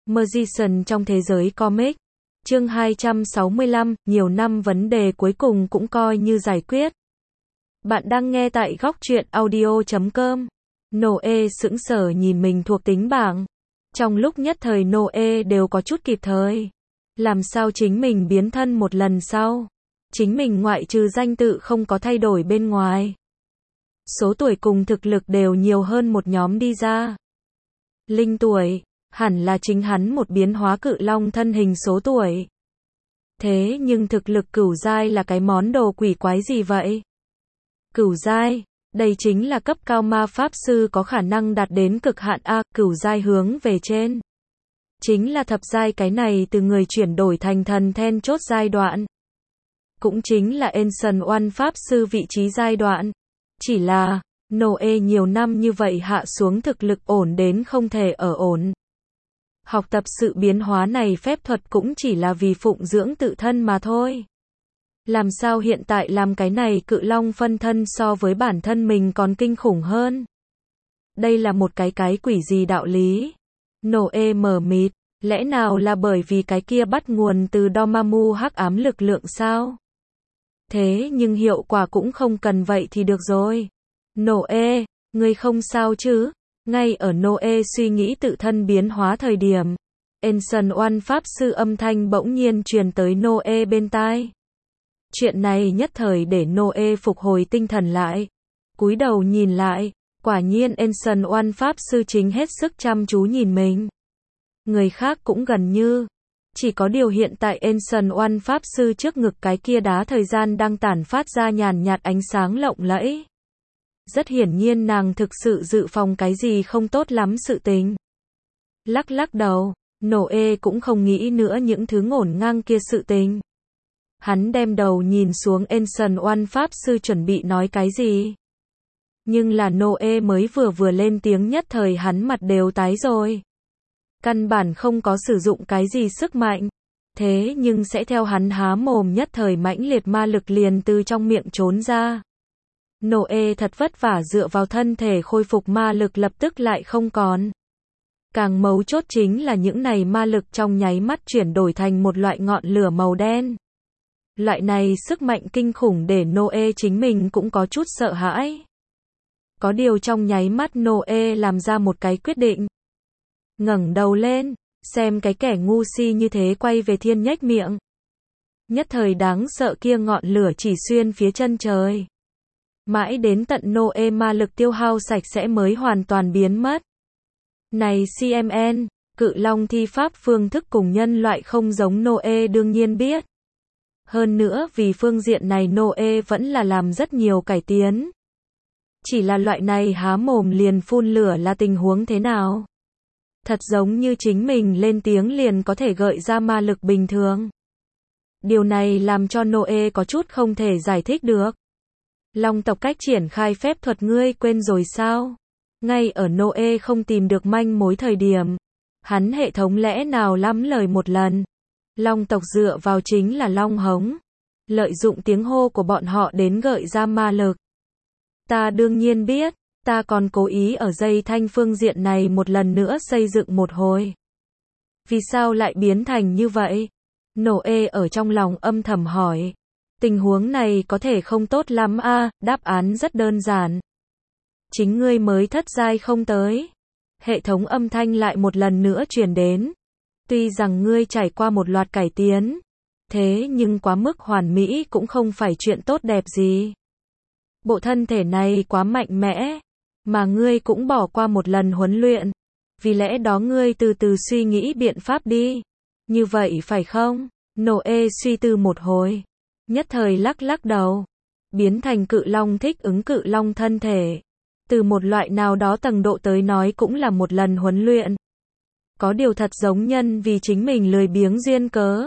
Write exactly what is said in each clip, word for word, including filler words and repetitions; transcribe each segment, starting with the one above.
Magician trong thế giới comic. Chương hai trăm sáu mươi lăm, nhiều năm vấn đề cuối cùng cũng coi như giải quyết. Bạn đang nghe tại góc truyện audio chấm com. Noe sững sờ nhìn mình thuộc tính bảng. Trong lúc nhất thời Noe đều có chút kịp thời. Làm sao chính mình biến thân một lần sau? Chính mình ngoại trừ danh tự không có thay đổi bên ngoài. Số tuổi cùng thực lực đều nhiều hơn một nhóm đi ra. Linh tuổi, hẳn là chính hắn một biến hóa cự long thân hình số tuổi. Thế nhưng thực lực cửu giai là cái món đồ quỷ quái gì vậy? Cửu giai, đây chính là cấp cao ma pháp sư có khả năng đạt đến cực hạn A, cửu giai hướng về trên. Chính là thập giai, cái này từ người chuyển đổi thành thần then chốt giai đoạn. Cũng chính là Ancient One pháp sư vị trí giai đoạn. Chỉ là, Noe nhiều năm như vậy hạ xuống thực lực ổn đến không thể ở ổn. Học tập sự biến hóa này phép thuật cũng chỉ là vì phụng dưỡng tự thân mà thôi. Làm sao hiện tại làm cái này cự long phân thân so với bản thân mình còn kinh khủng hơn? Đây là một cái cái quỷ gì đạo lý? Noe mờ mịt, lẽ nào là bởi vì cái kia bắt nguồn từ Dormammu hắc ám lực lượng sao? Thế nhưng hiệu quả cũng không cần vậy thì được rồi. Noe, ngươi không sao chứ? Ngay ở Noe suy nghĩ tự thân biến hóa thời điểm, Ancient One pháp sư âm thanh bỗng nhiên truyền tới Noe bên tai. Chuyện này nhất thời để Noe phục hồi tinh thần lại. Cúi đầu nhìn lại, quả nhiên Ancient One pháp sư chính hết sức chăm chú nhìn mình. Người khác cũng gần như. Chỉ có điều hiện tại Ancient One pháp sư trước ngực cái kia đá thời gian đang tản phát ra nhàn nhạt ánh sáng lộng lẫy. Rất hiển nhiên nàng thực sự dự phòng cái gì không tốt lắm sự tình. Lắc lắc đầu, Noe cũng không nghĩ nữa những thứ ngổn ngang kia sự tình. Hắn đem đầu nhìn xuống Ancient One pháp sư chuẩn bị nói cái gì. Nhưng là Noe mới vừa vừa lên tiếng nhất thời hắn mặt đều tái rồi. Căn bản không có sử dụng cái gì sức mạnh. Thế nhưng sẽ theo hắn há mồm nhất thời mãnh liệt ma lực liền từ trong miệng trốn ra. Noe thật vất vả dựa vào thân thể khôi phục ma lực lập tức lại không còn. Càng mấu chốt chính là những này ma lực trong nháy mắt chuyển đổi thành một loại ngọn lửa màu đen. Loại này sức mạnh kinh khủng để Noe chính mình cũng có chút sợ hãi. Có điều trong nháy mắt Noe làm ra một cái quyết định. Ngẩng đầu lên, xem cái kẻ ngu si như thế quay về thiên nhếch miệng. Nhất thời đáng sợ kia ngọn lửa chỉ xuyên phía chân trời. Mãi đến tận Noe ma lực tiêu hao sạch sẽ mới hoàn toàn biến mất. Này xê em en, cự long thi pháp phương thức cùng nhân loại không giống Noe đương nhiên biết. Hơn nữa vì phương diện này Noe vẫn là làm rất nhiều cải tiến. Chỉ là loại này há mồm liền phun lửa là tình huống thế nào? Thật giống như chính mình lên tiếng liền có thể gợi ra ma lực bình thường. Điều này làm cho Noe có chút không thể giải thích được. Long tộc cách triển khai phép thuật ngươi quên rồi sao? Ngay ở Noe không tìm được manh mối thời điểm, hắn hệ thống lẽ nào lắm lời một lần. Long tộc dựa vào chính là long hống, lợi dụng tiếng hô của bọn họ đến gợi ra ma lực. Ta đương nhiên biết, ta còn cố ý ở dây thanh phương diện này một lần nữa xây dựng một hồi. Vì sao lại biến thành như vậy? Noe ở trong lòng âm thầm hỏi. Tình huống này có thể không tốt lắm a, à, đáp án rất đơn giản. Chính ngươi mới thất giai không tới. Hệ thống âm thanh lại một lần nữa truyền đến. Tuy rằng ngươi trải qua một loạt cải tiến, thế nhưng quá mức hoàn mỹ cũng không phải chuyện tốt đẹp gì. Bộ thân thể này quá mạnh mẽ, mà ngươi cũng bỏ qua một lần huấn luyện. Vì lẽ đó ngươi từ từ suy nghĩ biện pháp đi. Như vậy phải không? Noe suy tư một hồi. Nhất thời lắc lắc đầu. Biến thành cự long thích ứng cự long thân thể. Từ một loại nào đó tầng độ tới nói cũng là một lần huấn luyện. Có điều thật giống nhân vì chính mình lười biếng duyên cớ.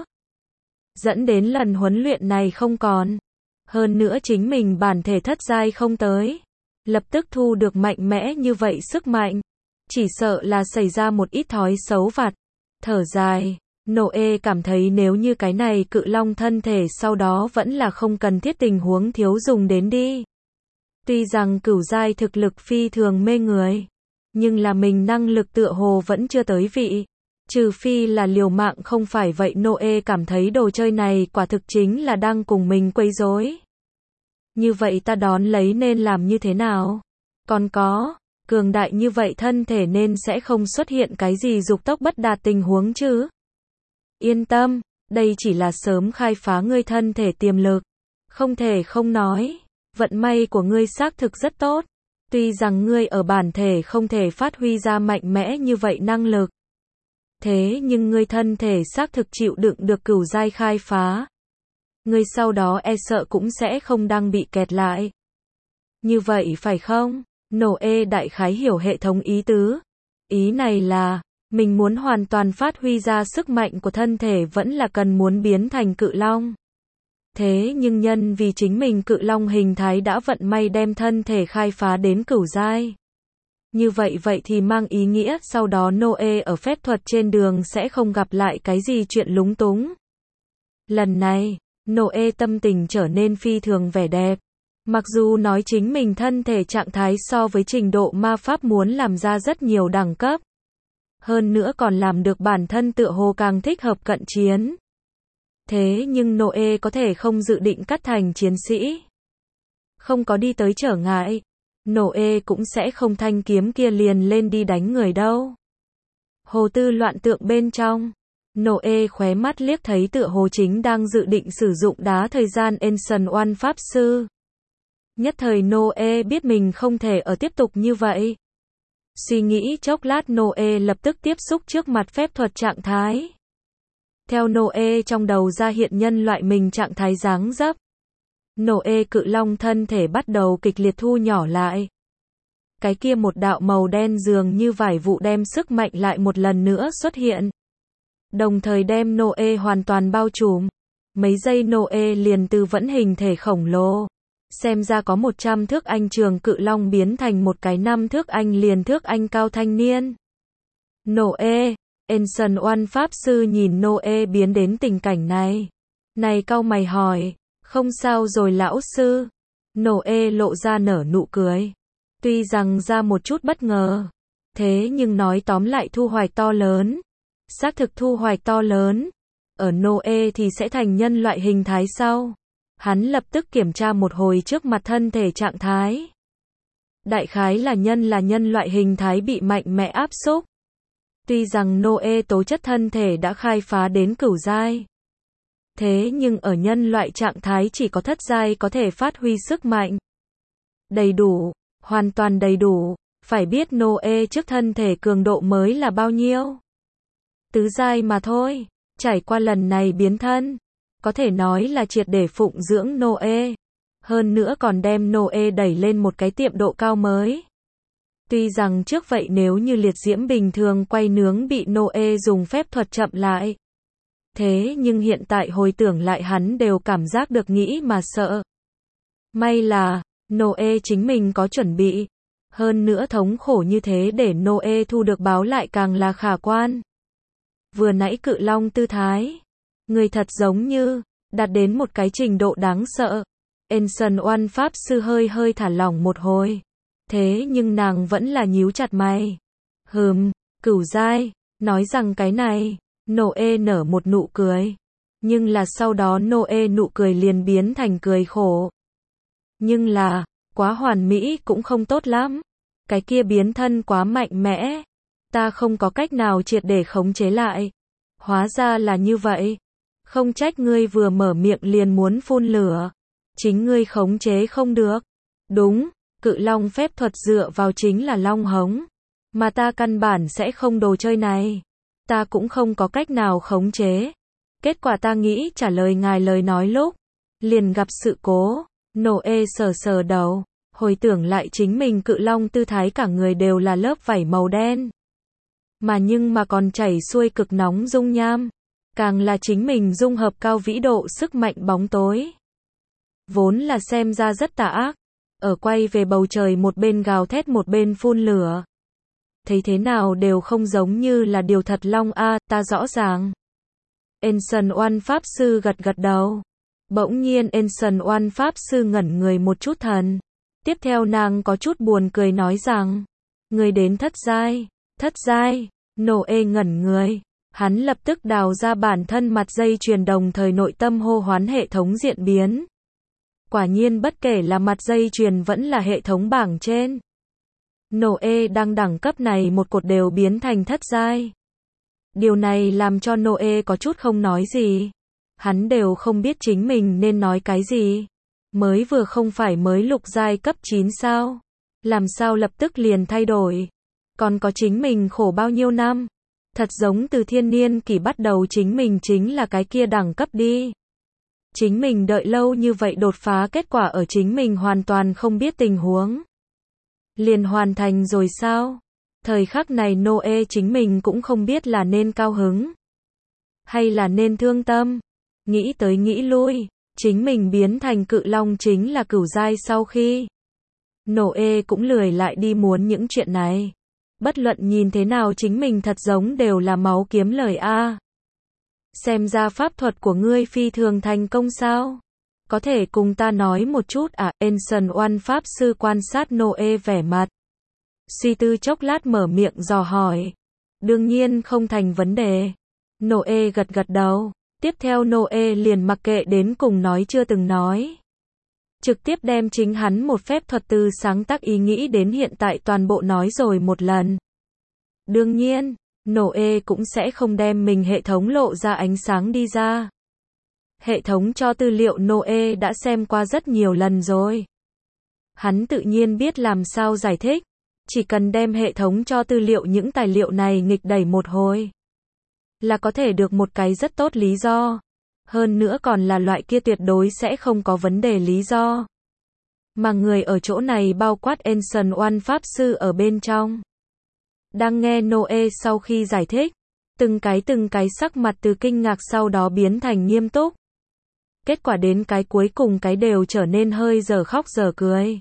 Dẫn đến lần huấn luyện này không còn. Hơn nữa chính mình bản thể thất giai không tới. Lập tức thu được mạnh mẽ như vậy sức mạnh. Chỉ sợ là xảy ra một ít thói xấu vặt. Thở dài. Noe cảm thấy nếu như cái này cự long thân thể sau đó vẫn là không cần thiết tình huống thiếu dùng đến đi. Tuy rằng cửu giai thực lực phi thường mê người, nhưng là mình năng lực tựa hồ vẫn chưa tới vị. Trừ phi là liều mạng không phải vậy Noe cảm thấy đồ chơi này quả thực chính là đang cùng mình quấy rối. Như vậy ta đón lấy nên làm như thế nào? Còn có, cường đại như vậy thân thể nên sẽ không xuất hiện cái gì dục tốc bất đạt tình huống chứ? Yên tâm, đây chỉ là sớm khai phá ngươi thân thể tiềm lực. Không thể không nói, vận may của ngươi xác thực rất tốt. Tuy rằng ngươi ở bản thể không thể phát huy ra mạnh mẽ như vậy năng lực. Thế nhưng ngươi thân thể xác thực chịu đựng được cửu giai khai phá. Ngươi sau đó e sợ cũng sẽ không đang bị kẹt lại. Như vậy phải không? Noe đại khái hiểu hệ thống ý tứ. Ý này là, mình muốn hoàn toàn phát huy ra sức mạnh của thân thể vẫn là cần muốn biến thành cự long. Thế nhưng nhân vì chính mình cự long hình thái đã vận may đem thân thể khai phá đến cửu giai. Như vậy vậy thì mang ý nghĩa sau đó Noe ở phép thuật trên đường sẽ không gặp lại cái gì chuyện lúng túng. Lần này, Noe tâm tình trở nên phi thường vẻ đẹp. Mặc dù nói chính mình thân thể trạng thái so với trình độ ma pháp muốn làm ra rất nhiều đẳng cấp. Hơn nữa còn làm được bản thân tựa hồ càng thích hợp cận chiến. Thế nhưng Noe có thể không dự định cắt thành chiến sĩ. Không có đi tới trở ngại. Noe cũng sẽ không thanh kiếm kia liền lên đi đánh người đâu. Hồ tư loạn tượng bên trong. Noe khóe mắt liếc thấy tựa hồ chính đang dự định sử dụng đá thời gian Ancient One Pháp Sư. Nhất thời Noe biết mình không thể ở tiếp tục như vậy. Suy nghĩ chốc lát Noe lập tức tiếp xúc trước mặt phép thuật trạng thái. Theo Noe trong đầu ra hiện nhân loại mình trạng thái dáng dấp. Noe cự long thân thể bắt đầu kịch liệt thu nhỏ lại. Cái kia một đạo màu đen dường như vải vụ đem sức mạnh lại một lần nữa xuất hiện. Đồng thời đem Noe hoàn toàn bao trùm. Mấy giây Noe liền từ vẫn hình thể khổng lồ. Xem ra có một trăm thước anh trường cự long biến thành một cái năm thước anh liền thước anh cao thanh niên. Noe, Ancient One Pháp Sư nhìn Noe biến đến tình cảnh này. Này cau mày hỏi, không sao rồi lão sư. Noe lộ ra nở nụ cười. Tuy rằng ra một chút bất ngờ. Thế nhưng nói tóm lại thu hoạch to lớn. Xác thực thu hoạch to lớn. Ở Noe thì sẽ thành nhân loại hình thái sau. Hắn lập tức kiểm tra một hồi trước mặt thân thể trạng thái. Đại khái là nhân là nhân loại hình thái bị mạnh mẽ áp xúc. Tuy rằng Noe tố chất thân thể đã khai phá đến cửu giai. Thế nhưng ở nhân loại trạng thái chỉ có thất giai có thể phát huy sức mạnh. Đầy đủ, hoàn toàn đầy đủ, phải biết Noe trước thân thể cường độ mới là bao nhiêu. Tứ giai mà thôi, trải qua lần này biến thân. Có thể nói là triệt để phụng dưỡng Noe. Hơn nữa còn đem Noe đẩy lên một cái tiệm độ cao mới. Tuy rằng trước vậy nếu như liệt diễm bình thường quay nướng bị Noe dùng phép thuật chậm lại. Thế nhưng hiện tại hồi tưởng lại hắn đều cảm giác được nghĩ mà sợ. May là, Noe chính mình có chuẩn bị. Hơn nữa thống khổ như thế để Noe thu được báo lại càng là khả quan. Vừa nãy cự long tư thái. Người thật giống như, đạt đến một cái trình độ đáng sợ. Ancient One Pháp Sư hơi hơi thả lỏng một hồi. Thế nhưng nàng vẫn là nhíu chặt mày. Hừm, cửu giai, nói rằng cái này, Noe nở một nụ cười. Nhưng là sau đó Noe nụ cười liền biến thành cười khổ. Nhưng là, quá hoàn mỹ cũng không tốt lắm. Cái kia biến thân quá mạnh mẽ. Ta không có cách nào triệt để khống chế lại. Hóa ra là như vậy. Không trách ngươi vừa mở miệng liền muốn phun lửa. Chính ngươi khống chế không được. Đúng, cự long phép thuật dựa vào chính là long hống. Mà ta căn bản sẽ không đồ chơi này. Ta cũng không có cách nào khống chế. Kết quả ta nghĩ trả lời ngài lời nói lúc. Liền gặp sự cố. Noe sờ sờ đầu. Hồi tưởng lại chính mình cự long tư thái cả người đều là lớp vảy màu đen. Mà nhưng mà còn chảy xuôi cực nóng dung nham. Càng là chính mình dung hợp cao vĩ độ sức mạnh bóng tối. Vốn là xem ra rất tà ác. Ở quay về bầu trời một bên gào thét một bên phun lửa. Thấy thế nào đều không giống như là điều thật long a, ta rõ ràng. Ancient One Pháp Sư gật gật đầu. Bỗng nhiên Ancient One Pháp Sư ngẩn người một chút thần. Tiếp theo nàng có chút buồn cười nói rằng. Người đến thất giai. Thất giai. Noe ngẩn người. Hắn lập tức đào ra bản thân mặt dây chuyền đồng thời nội tâm hô hoán hệ thống diễn biến. Quả nhiên bất kể là mặt dây chuyền vẫn là hệ thống bảng trên. Noe đang đẳng cấp này một cột đều biến thành thất giai. Điều này làm cho Noe có chút không nói gì. Hắn đều không biết chính mình nên nói cái gì. Mới vừa không phải mới lục giai cấp chín sao? Làm sao lập tức liền thay đổi? Còn có chính mình khổ bao nhiêu năm? Thật giống từ thiên niên kỷ bắt đầu chính mình chính là cái kia đẳng cấp đi. Chính mình đợi lâu như vậy đột phá kết quả ở chính mình hoàn toàn không biết tình huống. Liền hoàn thành rồi sao? Thời khắc này Noe chính mình cũng không biết là nên cao hứng. Hay là nên thương tâm. Nghĩ tới nghĩ lui. Chính mình biến thành cự long chính là cửu giai sau khi. Noe cũng lười lại đi muốn những chuyện này. Bất luận nhìn thế nào chính mình thật giống đều là máu kiếm lời a. Xem ra pháp thuật của ngươi phi thường thành công sao? Có thể cùng ta nói một chút à? Ancient One pháp sư quan sát Noe vẻ mặt. Suy tư chốc lát mở miệng dò hỏi. Đương nhiên không thành vấn đề. Noe gật gật đầu. Tiếp theo Noe liền mặc kệ đến cùng nói chưa từng nói. Trực tiếp đem chính hắn một phép thuật từ sáng tác ý nghĩ đến hiện tại toàn bộ nói rồi một lần. Đương nhiên, Noe cũng sẽ không đem mình hệ thống lộ ra ánh sáng đi ra. Hệ thống cho tư liệu Noe đã xem qua rất nhiều lần rồi. Hắn tự nhiên biết làm sao giải thích. Chỉ cần đem hệ thống cho tư liệu những tài liệu này nghịch đẩy một hồi. Là có thể được một cái rất tốt lý do. Hơn nữa còn là loại kia tuyệt đối sẽ không có vấn đề lý do. Mà người ở chỗ này bao quát Ancient One pháp sư ở bên trong. Đang nghe Noe sau khi giải thích. Từng cái từng cái sắc mặt từ kinh ngạc sau đó biến thành nghiêm túc. Kết quả đến cái cuối cùng cái đều trở nên hơi giờ khóc giờ cười.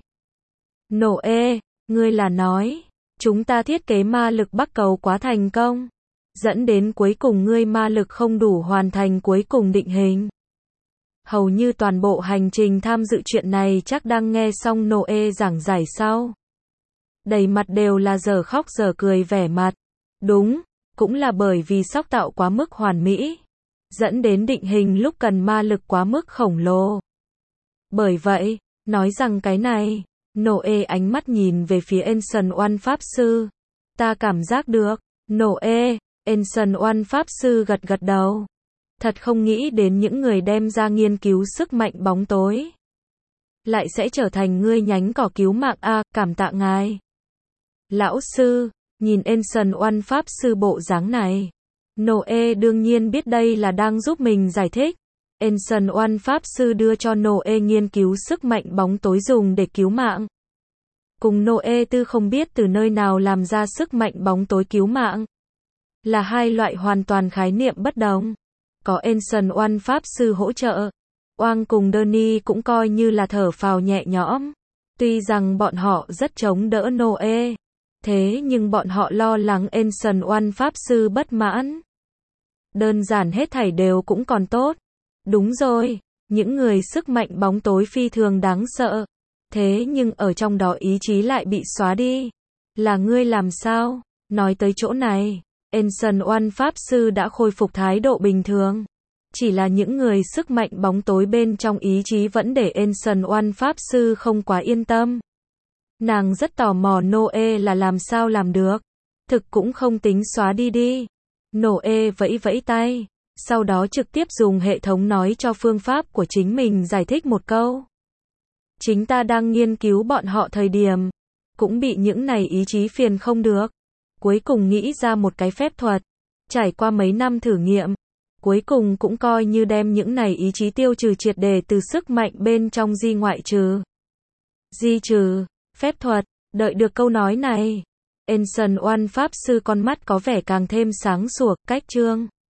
Noe, ngươi là nói. Chúng ta thiết kế ma lực bắc cầu quá thành công. Dẫn đến cuối cùng ngươi ma lực không đủ hoàn thành cuối cùng định hình. Hầu như toàn bộ hành trình tham dự chuyện này chắc đang nghe xong Noe giảng giải sau. Đầy mặt đều là giờ khóc giờ cười vẻ mặt. Đúng, cũng là bởi vì sóc tạo quá mức hoàn mỹ. Dẫn đến định hình lúc cần ma lực quá mức khổng lồ. Bởi vậy, nói rằng cái này, Noe ánh mắt nhìn về phía Ancient One pháp sư. Ta cảm giác được, Noe. Ancient One pháp sư gật gật đầu. Thật không nghĩ đến những người đem ra nghiên cứu sức mạnh bóng tối. Lại sẽ trở thành ngươi nhánh cỏ cứu mạng a, à, cảm tạ ngài. Lão sư, nhìn Ancient One pháp sư bộ dáng này. Noe đương nhiên biết đây là đang giúp mình giải thích. Ancient One pháp sư đưa cho Noe nghiên cứu sức mạnh bóng tối dùng để cứu mạng. Cùng Noe tư không biết từ nơi nào làm ra sức mạnh bóng tối cứu mạng. Là hai loại hoàn toàn khái niệm bất đồng. Có Ancient One pháp sư hỗ trợ. Oang cùng Danny cũng coi như là thở phào nhẹ nhõm. Tuy rằng bọn họ rất chống đỡ Noe. Thế nhưng bọn họ lo lắng Ancient One pháp sư bất mãn. Đơn giản hết thảy đều cũng còn tốt. Đúng rồi, những người sức mạnh bóng tối phi thường đáng sợ. Thế nhưng ở trong đó ý chí lại bị xóa đi. Là ngươi làm sao? Nói tới chỗ này. Ancient One pháp sư đã khôi phục thái độ bình thường. Chỉ là những người sức mạnh bóng tối bên trong ý chí vẫn để Ancient One pháp sư không quá yên tâm. Nàng rất tò mò Noe là làm sao làm được. Thực cũng không tính xóa đi đi. Noe vẫy vẫy tay. Sau đó trực tiếp dùng hệ thống nói cho phương pháp của chính mình giải thích một câu. Chính ta đang nghiên cứu bọn họ thời điểm. Cũng bị những này ý chí phiền không được. Cuối cùng nghĩ ra một cái phép thuật. Trải qua mấy năm thử nghiệm. Cuối cùng cũng coi như đem những này ý chí tiêu trừ triệt đề từ sức mạnh bên trong di ngoại trừ. Di trừ. Phép thuật. Đợi được câu nói này. Ancient One pháp sư con mắt có vẻ càng thêm sáng sủa. Cách chương